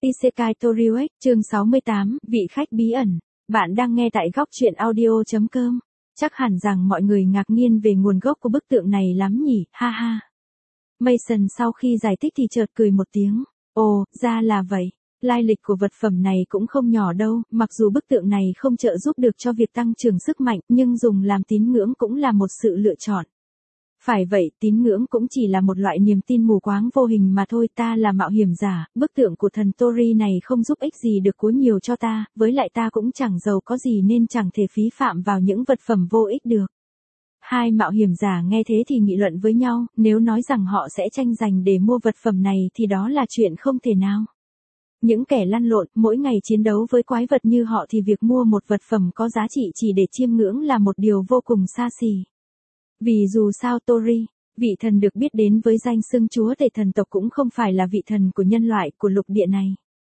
Isekai Toriuek, chương 68, vị khách bí ẩn. Bạn đang nghe tại góc truyện audio.com. Chắc hẳn rằng mọi người ngạc nhiên về nguồn gốc của bức tượng này lắm nhỉ, ha ha. Mason sau khi giải thích thì chợt cười một tiếng. Ồ, ra là vậy. Lai lịch của vật phẩm này cũng không nhỏ đâu, mặc dù bức tượng này không trợ giúp được cho việc tăng trưởng sức mạnh, nhưng dùng làm tín ngưỡng cũng là một sự lựa chọn. Phải vậy, tín ngưỡng cũng chỉ là một loại niềm tin mù quáng vô hình mà thôi. Ta là mạo hiểm giả, bức tượng của thần Tori này không giúp ích gì được quá nhiều cho ta, với lại ta cũng chẳng giàu có gì nên chẳng thể phí phạm vào những vật phẩm vô ích được. Hai mạo hiểm giả nghe thế thì nghị luận với nhau, nếu nói rằng họ sẽ tranh giành để mua vật phẩm này thì đó là chuyện không thể nào. Những kẻ lăn lộn, mỗi ngày chiến đấu với quái vật như họ thì việc mua một vật phẩm có giá trị chỉ để chiêm ngưỡng là một điều vô cùng xa xỉ. Vì dù sao Tori, vị thần được biết đến với danh xưng chúa tể thần tộc cũng không phải là vị thần của nhân loại của lục địa này.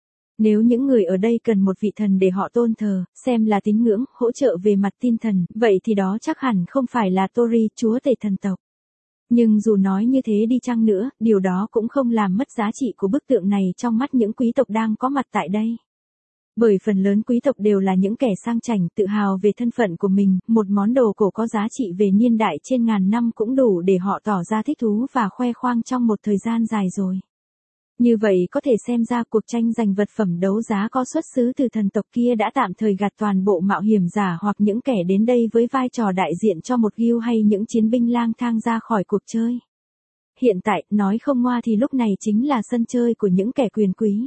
Nếu những người ở đây cần một vị thần để họ tôn thờ, xem là tín ngưỡng, hỗ trợ về mặt tinh thần, vậy thì đó chắc hẳn không phải là Tori, chúa tể thần tộc. Nhưng dù nói như thế đi chăng nữa, điều đó cũng không làm mất giá trị của bức tượng này trong mắt những quý tộc đang có mặt tại đây. Bởi phần lớn quý tộc đều là những kẻ sang chảnh, tự hào về thân phận của mình, một món đồ cổ có giá trị về niên đại trên ngàn năm cũng đủ để họ tỏ ra thích thú và khoe khoang trong một thời gian dài rồi. Như vậy có thể xem ra cuộc tranh giành vật phẩm đấu giá có xuất xứ từ thần tộc kia đã tạm thời gạt toàn bộ mạo hiểm giả hoặc những kẻ đến đây với vai trò đại diện cho một guild hay những chiến binh lang thang ra khỏi cuộc chơi. Hiện tại, nói không ngoa thì lúc này chính là sân chơi của những kẻ quyền quý.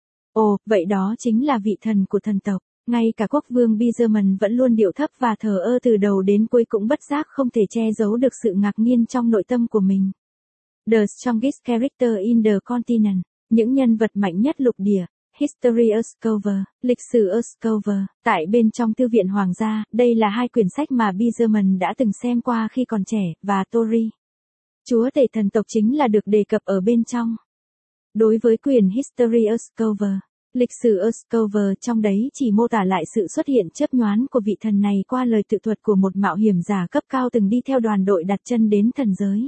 Ồ, vậy đó chính là vị thần của thần tộc. Ngay cả quốc vương Bizerman vẫn luôn điệu thấp và thờ ơ từ đầu đến cuối cũng bất giác không thể che giấu được sự ngạc nhiên trong nội tâm của mình. The strongest character in the continent. Những nhân vật mạnh nhất lục địa. History Uscover, lịch sử Uscover. Tại bên trong thư viện hoàng gia, đây là hai quyển sách mà Bizerman đã từng xem qua khi còn trẻ, và Tori, chúa tể thần tộc chính là được đề cập ở bên trong. Đối với quyển History Uscover, lịch sử Uscover trong đấy chỉ mô tả lại sự xuất hiện chớp nhoáng của vị thần này qua lời tự thuật của một mạo hiểm giả cấp cao từng đi theo đoàn đội đặt chân đến thần giới.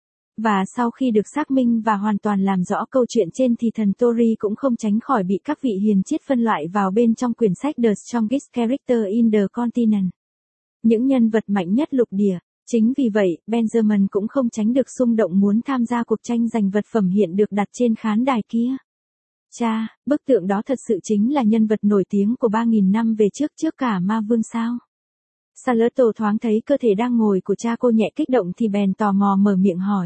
Và sau khi được xác minh và hoàn toàn làm rõ câu chuyện trên thì thần Tori cũng không tránh khỏi bị các vị hiền triết phân loại vào bên trong quyển sách The Strongest Character in the Continent. Những nhân vật mạnh nhất lục địa. Chính vì vậy, Benjamin cũng không tránh được xung động muốn tham gia cuộc tranh giành vật phẩm hiện được đặt trên khán đài kia. Cha, bức tượng đó thật sự chính là nhân vật nổi tiếng của 3.000 năm về trước cả ma vương sao? Salotto thoáng thấy cơ thể đang ngồi của cha cô nhẹ kích động thì bèn tò mò mở miệng hỏi.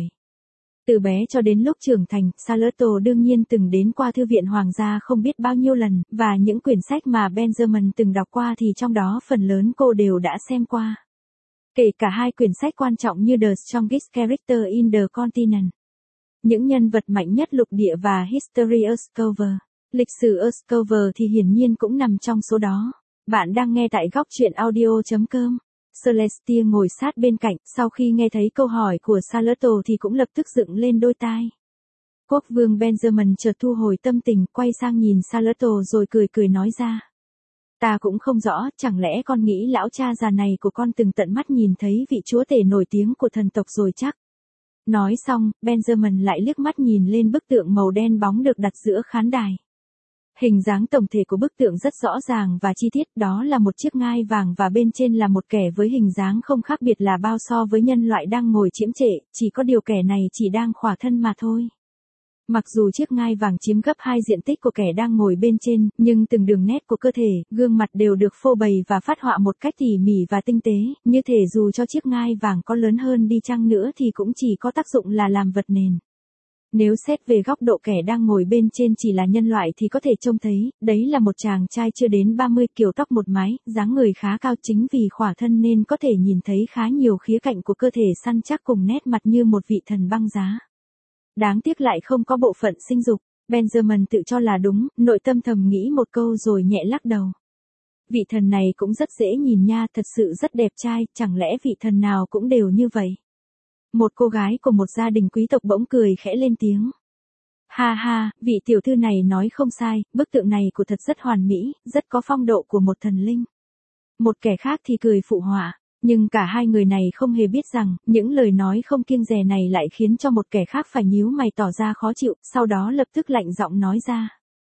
Từ bé cho đến lúc trưởng thành, Salotto đương nhiên từng đến qua thư viện hoàng gia không biết bao nhiêu lần, và những quyển sách mà Benjamin từng đọc qua thì trong đó phần lớn cô đều đã xem qua. Kể cả hai quyển sách quan trọng như The Strongest Character in the Continent, những nhân vật mạnh nhất lục địa và History Uscover, lịch sử Uscover thì hiển nhiên cũng nằm trong số đó. Bạn đang nghe tại góc truyện audio.com. Celestia ngồi sát bên cạnh, sau khi nghe thấy câu hỏi của Salotto thì cũng lập tức dựng lên đôi tai. Quốc vương Benjamin chợt thu hồi tâm tình, quay sang nhìn Salotto rồi cười nói ra. Ta cũng không rõ, chẳng lẽ con nghĩ lão cha già này của con từng tận mắt nhìn thấy vị chúa tể nổi tiếng của thần tộc rồi chắc. Nói xong, Benjamin lại liếc mắt nhìn lên bức tượng màu đen bóng được đặt giữa khán đài. Hình dáng tổng thể của bức tượng rất rõ ràng và chi tiết, đó là một chiếc ngai vàng và bên trên là một kẻ với hình dáng không khác biệt là bao so với nhân loại đang ngồi chiếm trệ, chỉ có điều kẻ này chỉ đang khỏa thân mà thôi. Mặc dù chiếc ngai vàng chiếm gấp 2 diện tích của kẻ đang ngồi bên trên, nhưng từng đường nét của cơ thể, gương mặt đều được phô bày và phát họa một cách tỉ mỉ và tinh tế, như thể dù cho chiếc ngai vàng có lớn hơn đi chăng nữa thì cũng chỉ có tác dụng là làm vật nền. Nếu xét về góc độ kẻ đang ngồi bên trên chỉ là nhân loại thì có thể trông thấy, đấy là một chàng trai chưa đến 30, kiểu tóc một mái, dáng người khá cao, chính vì khỏa thân nên có thể nhìn thấy khá nhiều khía cạnh của cơ thể săn chắc cùng nét mặt như một vị thần băng giá. Đáng tiếc lại không có bộ phận sinh dục. Benjamin tự cho là đúng, nội tâm thầm nghĩ một câu rồi nhẹ lắc đầu. Vị thần này cũng rất dễ nhìn nha, thật sự rất đẹp trai, chẳng lẽ vị thần nào cũng đều như vậy? Một cô gái của một gia đình quý tộc bỗng cười khẽ lên tiếng. Ha ha, vị tiểu thư này nói không sai, bức tượng này của thật rất hoàn mỹ, rất có phong độ của một thần linh. Một kẻ khác thì cười phụ họa. Nhưng cả hai người này không hề biết rằng, những lời nói không kiêng dè này lại khiến cho một kẻ khác phải nhíu mày tỏ ra khó chịu, sau đó lập tức lạnh giọng nói ra.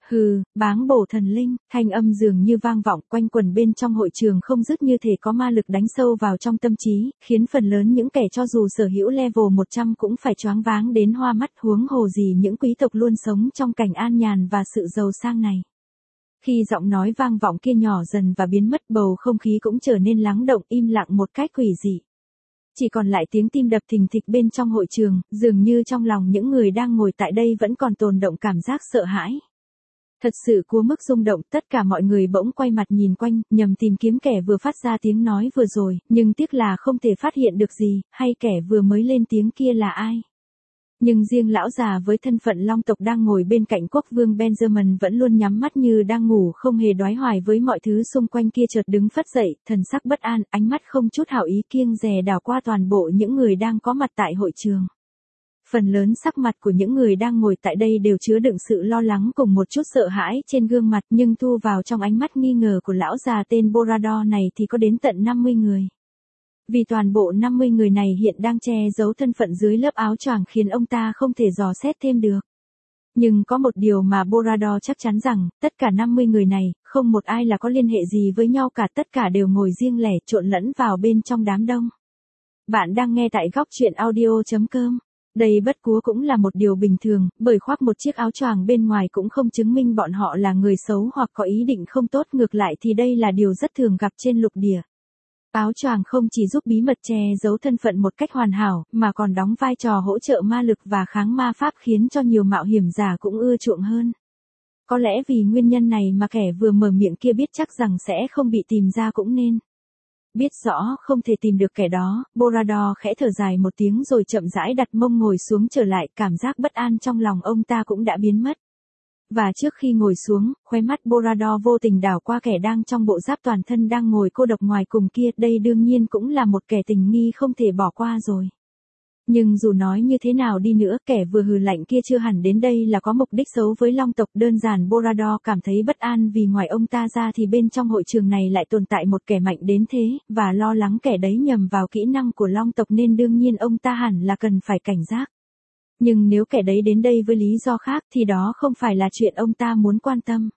Hừ, báng bổ thần linh, thanh âm dường như vang vọng quanh quần bên trong hội trường không dứt như thể có ma lực đánh sâu vào trong tâm trí, khiến phần lớn những kẻ cho dù sở hữu level 100 cũng phải choáng váng đến hoa mắt, huống hồ gì những quý tộc luôn sống trong cảnh an nhàn và sự giàu sang này. Khi giọng nói vang vọng kia nhỏ dần và biến mất, bầu không khí cũng trở nên lắng động im lặng một cách quỷ dị. Chỉ còn lại tiếng tim đập thình thịch bên trong hội trường, dường như trong lòng những người đang ngồi tại đây vẫn còn tồn động cảm giác sợ hãi. Thật sự cua mức rung động, tất cả mọi người bỗng quay mặt nhìn quanh, nhằm tìm kiếm kẻ vừa phát ra tiếng nói vừa rồi, nhưng tiếc là không thể phát hiện được gì, hay kẻ vừa mới lên tiếng kia là ai. Nhưng riêng lão già với thân phận long tộc đang ngồi bên cạnh quốc vương Benjamin vẫn luôn nhắm mắt như đang ngủ, không hề đoái hoài với mọi thứ xung quanh kia, chợt đứng phất dậy, thần sắc bất an, ánh mắt không chút hảo ý kiêng dè đảo qua toàn bộ những người đang có mặt tại hội trường. Phần lớn sắc mặt của những người đang ngồi tại đây đều chứa đựng sự lo lắng cùng một chút sợ hãi trên gương mặt, nhưng thu vào trong ánh mắt nghi ngờ của lão già tên Borador này thì có đến tận 50 người. Vì toàn bộ 50 người này hiện đang che giấu thân phận dưới lớp áo choàng khiến ông ta không thể dò xét thêm được. Nhưng có một điều mà Borador chắc chắn rằng, tất cả 50 người này, không một ai là có liên hệ gì với nhau cả, tất cả đều ngồi riêng lẻ trộn lẫn vào bên trong đám đông. Bạn đang nghe tại góc truyện audio.com. Đây bất cúa cũng là một điều bình thường, bởi khoác một chiếc áo choàng bên ngoài cũng không chứng minh bọn họ là người xấu hoặc có ý định không tốt, ngược lại thì đây là điều rất thường gặp trên lục địa. Áo choàng không chỉ giúp bí mật che giấu thân phận một cách hoàn hảo, mà còn đóng vai trò hỗ trợ ma lực và kháng ma pháp, khiến cho nhiều mạo hiểm giả cũng ưa chuộng hơn. Có lẽ vì nguyên nhân này mà kẻ vừa mở miệng kia biết chắc rằng sẽ không bị tìm ra cũng nên. Biết rõ không thể tìm được kẻ đó, Borador khẽ thở dài một tiếng rồi chậm rãi đặt mông ngồi xuống trở lại, cảm giác bất an trong lòng ông ta cũng đã biến mất. Và trước khi ngồi xuống, khóe mắt Borador vô tình đảo qua kẻ đang trong bộ giáp toàn thân đang ngồi cô độc ngoài cùng kia, đây đương nhiên cũng là một kẻ tình nghi không thể bỏ qua rồi. Nhưng dù nói như thế nào đi nữa, kẻ vừa hừ lạnh kia chưa hẳn đến đây là có mục đích xấu với long tộc, đơn giản Borador cảm thấy bất an vì ngoài ông ta ra thì bên trong hội trường này lại tồn tại một kẻ mạnh đến thế, và lo lắng kẻ đấy nhầm vào kỹ năng của long tộc nên đương nhiên ông ta hẳn là cần phải cảnh giác. Nhưng nếu kẻ đấy đến đây với lý do khác thì đó không phải là chuyện ông ta muốn quan tâm.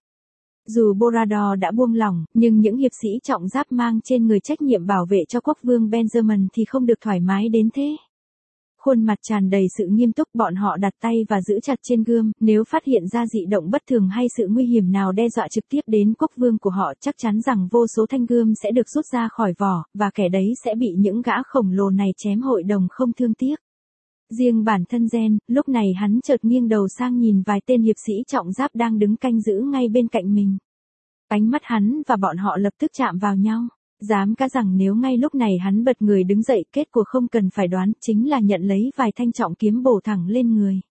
Dù Borador đã buông lỏng, nhưng những hiệp sĩ trọng giáp mang trên người trách nhiệm bảo vệ cho quốc vương Benjamin thì không được thoải mái đến thế. Khuôn mặt tràn đầy sự nghiêm túc, bọn họ đặt tay và giữ chặt trên gươm, nếu phát hiện ra dị động bất thường hay sự nguy hiểm nào đe dọa trực tiếp đến quốc vương của họ, chắc chắn rằng vô số thanh gươm sẽ được rút ra khỏi vỏ, và kẻ đấy sẽ bị những gã khổng lồ này chém hội đồng không thương tiếc. Riêng bản thân Gen, lúc này hắn chợt nghiêng đầu sang nhìn vài tên hiệp sĩ trọng giáp đang đứng canh giữ ngay bên cạnh mình. Ánh mắt hắn và bọn họ lập tức chạm vào nhau. Dám cá rằng nếu ngay lúc này hắn bật người đứng dậy, kết cuộc không cần phải đoán, chính là nhận lấy vài thanh trọng kiếm bổ thẳng lên người.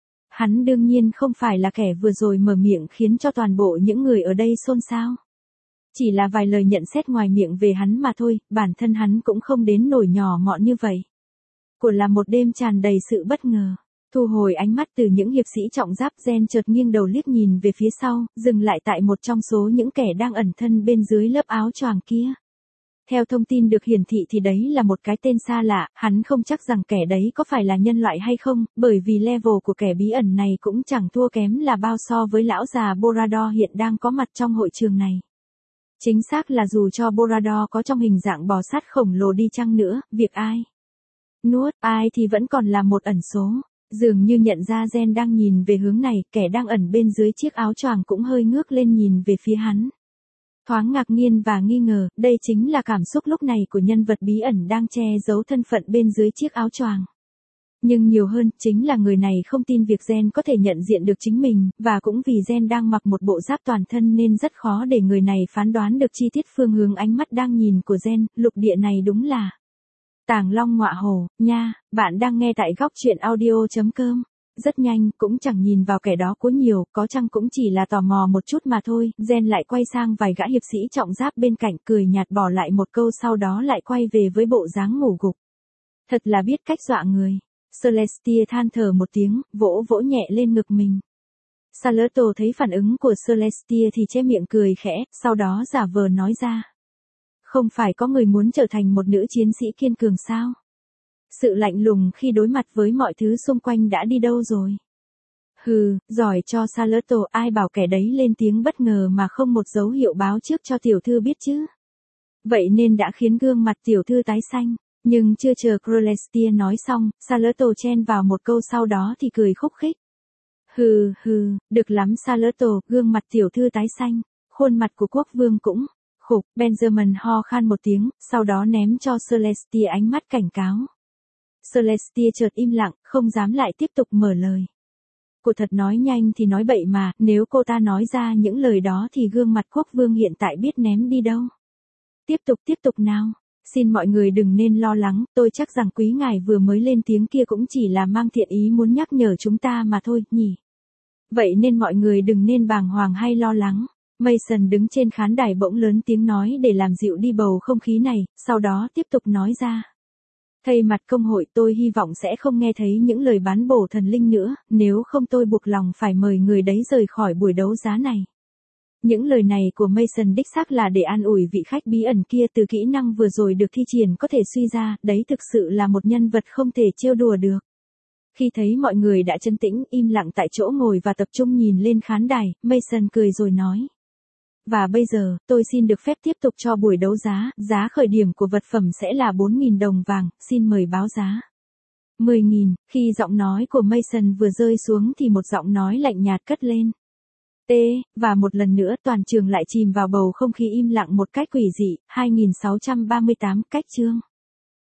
Hắn đương nhiên không phải là kẻ vừa rồi mở miệng khiến cho toàn bộ những người ở đây xôn xao. Chỉ là vài lời nhận xét ngoài miệng về hắn mà thôi, bản thân hắn cũng không đến nổi nhỏ mọn như vậy. Của là một đêm tràn đầy sự bất ngờ. Thu hồi ánh mắt từ những hiệp sĩ trọng giáp, Gen chợt nghiêng đầu liếc nhìn về phía sau, dừng lại tại một trong số những kẻ đang ẩn thân bên dưới lớp áo choàng kia. Theo thông tin được hiển thị thì đấy là một cái tên xa lạ, hắn không chắc rằng kẻ đấy có phải là nhân loại hay không, bởi vì level của kẻ bí ẩn này cũng chẳng thua kém là bao so với lão già Borador hiện đang có mặt trong hội trường này. Chính xác là dù cho Borador có trong hình dạng bò sát khổng lồ đi chăng nữa, việc ai nuốt ai thì vẫn còn là một ẩn số. Dường như nhận ra Gen đang nhìn về hướng này, kẻ đang ẩn bên dưới chiếc áo choàng cũng hơi ngước lên nhìn về phía hắn. Thoáng ngạc nhiên và nghi ngờ, đây chính là cảm xúc lúc này của nhân vật bí ẩn đang che giấu thân phận bên dưới chiếc áo choàng. Nhưng nhiều hơn, chính là người này không tin việc Gen có thể nhận diện được chính mình, và cũng vì Gen đang mặc một bộ giáp toàn thân nên rất khó để người này phán đoán được chi tiết phương hướng ánh mắt đang nhìn của Gen. Lục địa này đúng là Tàng Long ngọa hổ, nha. Bạn đang nghe tại góc truyện audio.com. Rất nhanh, cũng chẳng nhìn vào kẻ đó quá nhiều, có chăng cũng chỉ là tò mò một chút mà thôi. Gen lại quay sang vài gã hiệp sĩ trọng giáp bên cạnh, cười nhạt bỏ lại một câu, sau đó lại quay về với bộ dáng ngủ gục. Thật là biết cách dọa người. Celestia than thở một tiếng, vỗ vỗ nhẹ lên ngực mình. Salotto thấy phản ứng của Celestia thì che miệng cười khẽ, sau đó giả vờ nói ra. Không phải có người muốn trở thành một nữ chiến sĩ kiên cường sao? Sự lạnh lùng khi đối mặt với mọi thứ xung quanh đã đi đâu rồi? Hừ, giỏi cho Salotto, ai bảo kẻ đấy lên tiếng bất ngờ mà không một dấu hiệu báo trước cho tiểu thư biết chứ. Vậy nên đã khiến gương mặt tiểu thư tái xanh. Nhưng chưa chờ Celestia nói xong, Salotto chen vào một câu sau đó thì cười khúc khích. Hừ, được lắm Salotto, gương mặt tiểu thư tái xanh. Khuôn mặt của quốc vương cũng khục. Benjamin ho khan một tiếng, sau đó ném cho Celestia ánh mắt cảnh cáo. Celestia chợt im lặng, không dám lại tiếp tục mở lời. Cô thật nói nhanh thì nói bậy mà, nếu cô ta nói ra những lời đó thì gương mặt quốc vương hiện tại biết ném đi đâu. Tiếp tục nào. Xin mọi người đừng nên lo lắng, tôi chắc rằng quý ngài vừa mới lên tiếng kia cũng chỉ là mang thiện ý muốn nhắc nhở chúng ta mà thôi, nhỉ. Vậy nên mọi người đừng nên bàng hoàng hay lo lắng. Mason đứng trên khán đài bỗng lớn tiếng nói để làm dịu đi bầu không khí này, sau đó tiếp tục nói ra. Thay mặt công hội tôi hy vọng sẽ không nghe thấy những lời bán bổ thần linh nữa, nếu không tôi buộc lòng phải mời người đấy rời khỏi buổi đấu giá này. Những lời này của Mason đích xác là để an ủi vị khách bí ẩn kia từ kỹ năng vừa rồi được thi triển có thể suy ra, đấy thực sự là một nhân vật không thể trêu đùa được. Khi thấy mọi người đã trấn tĩnh, im lặng tại chỗ ngồi và tập trung nhìn lên khán đài, Mason cười rồi nói. Và bây giờ, tôi xin được phép tiếp tục cho buổi đấu giá khởi điểm của vật phẩm sẽ là 4.000 đồng vàng, xin mời báo giá. 10.000, khi giọng nói của Mason vừa rơi xuống thì một giọng nói lạnh nhạt cất lên. Và một lần nữa toàn trường lại chìm vào bầu không khí im lặng một cách quỷ dị, 2638 cách chương.